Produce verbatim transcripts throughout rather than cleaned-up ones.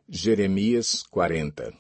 Jeremias quarenta.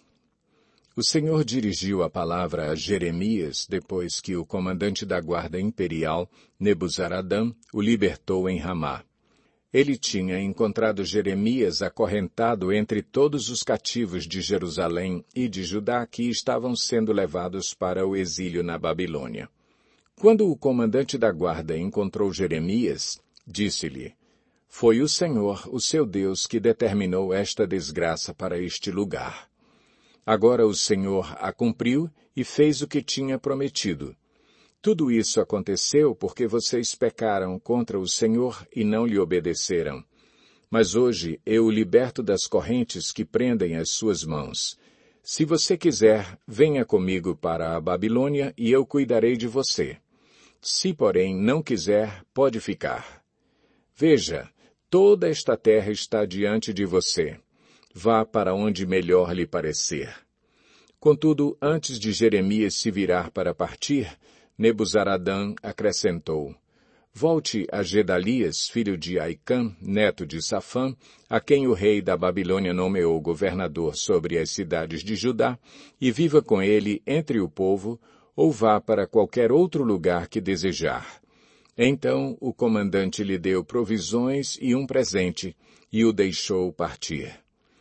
O Senhor dirigiu a palavra a Jeremias depois que o comandante da guarda imperial, Nebuzaradã, o libertou em Ramá. Ele tinha encontrado Jeremias acorrentado entre todos os cativos de Jerusalém e de Judá que estavam sendo levados para o exílio na Babilônia. Quando o comandante da guarda encontrou Jeremias, disse-lhe: Foi o Senhor, o seu Deus, que determinou esta desgraça para este lugar. Agora o Senhor a cumpriu e fez o que tinha prometido. Tudo isso aconteceu porque vocês pecaram contra o Senhor e não lhe obedeceram. Mas hoje eu o liberto das correntes que prendem as suas mãos. Se você quiser, venha comigo para a Babilônia e eu cuidarei de você. Se, porém, não quiser, pode ficar. Veja, toda esta terra está diante de você. Vá para onde melhor lhe parecer. Contudo, antes de Jeremias se virar para partir, Nebuzaradã acrescentou: Volte a Gedalias, filho de Aicam, neto de Safã, a quem o rei da Babilônia nomeou governador sobre as cidades de Judá, e viva com ele entre o povo, ou vá para qualquer outro lugar que desejar. Então o comandante lhe deu provisões e um presente, e o deixou partir.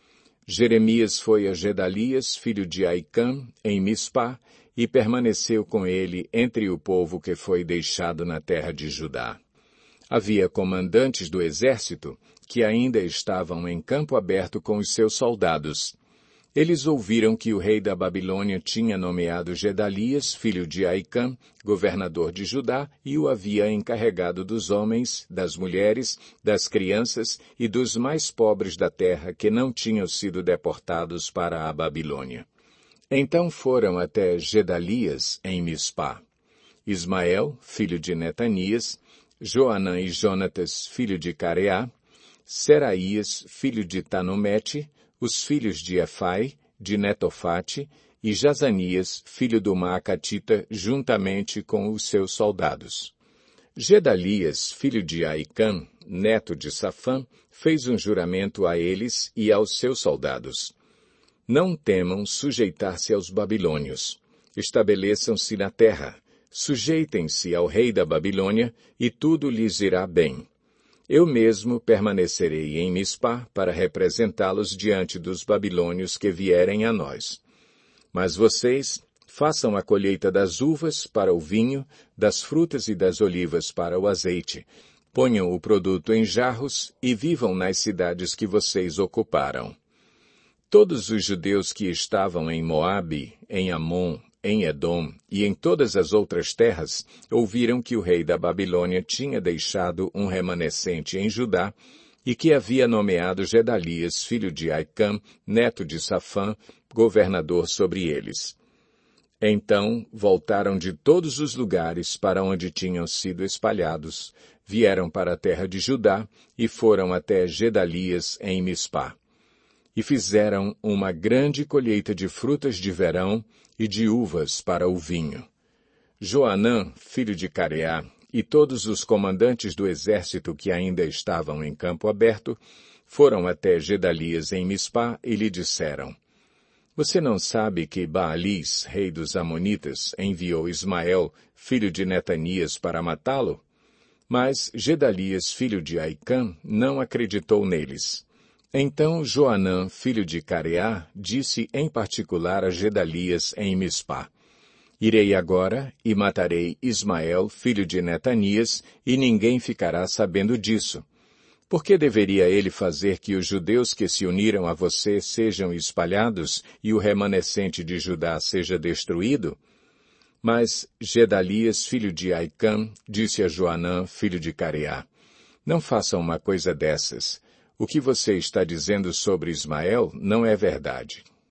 Jeremias foi a Gedalias, filho de Aicam, em Mispá, e permaneceu com ele entre o povo que foi deixado na terra de Judá. Havia comandantes do exército que ainda estavam em campo aberto com os seus soldados. Eles ouviram que o rei da Babilônia tinha nomeado Gedalias, filho de Aicam, governador de Judá, e o havia encarregado dos homens, das mulheres, das crianças e dos mais pobres da terra que não tinham sido deportados para a Babilônia. Então foram até Gedalias, em Mispá. Ismael, filho de Netanias, Joanã e Jonatas, filho de Careá, Seraías, filho de Tanumete, os filhos de Efai, de Netofate, e Jazanias, filho do Maacatita, juntamente com os seus soldados. Gedalias, filho de Aicam, neto de Safã, fez um juramento a eles e aos seus soldados. Não temam sujeitar-se aos babilônios. Estabeleçam-se na terra. Sujeitem-se ao rei da Babilônia, e tudo lhes irá bem. Eu mesmo permanecerei em Mispá para representá-los diante dos babilônios que vierem a nós. Mas vocês façam a colheita das uvas para o vinho, das frutas e das olivas para o azeite. Ponham o produto em jarros e vivam nas cidades que vocês ocuparam. Todos os judeus que estavam em Moabe, em Amon, em Edom e em todas as outras terras, ouviram que o rei da Babilônia tinha deixado um remanescente em Judá e que havia nomeado Gedalias, filho de Aicam, neto de Safã, governador sobre eles. Então voltaram de todos os lugares para onde tinham sido espalhados, vieram para a terra de Judá e foram até Gedalias em Mispá. E fizeram uma grande colheita de frutas de verão e de uvas para o vinho. Joanã, filho de Careá, e todos os comandantes do exército que ainda estavam em campo aberto, foram até Gedalias em Mispá e lhe disseram: Você não sabe que Baalis, rei dos Amonitas, enviou Ismael, filho de Netanias, para matá-lo? Mas Gedalias, filho de Aicam, não acreditou neles. Então Joanã, filho de Careá, disse em particular a Gedalias em Mispá: Irei agora e matarei Ismael, filho de Netanias, e ninguém ficará sabendo disso. Por que deveria ele fazer que os judeus que se uniram a você sejam espalhados e o remanescente de Judá seja destruído? Mas Gedalias, filho de Aicam, disse a Joanã, filho de Careá: Não faça uma coisa dessas. O que você está dizendo sobre Ismael não é verdade.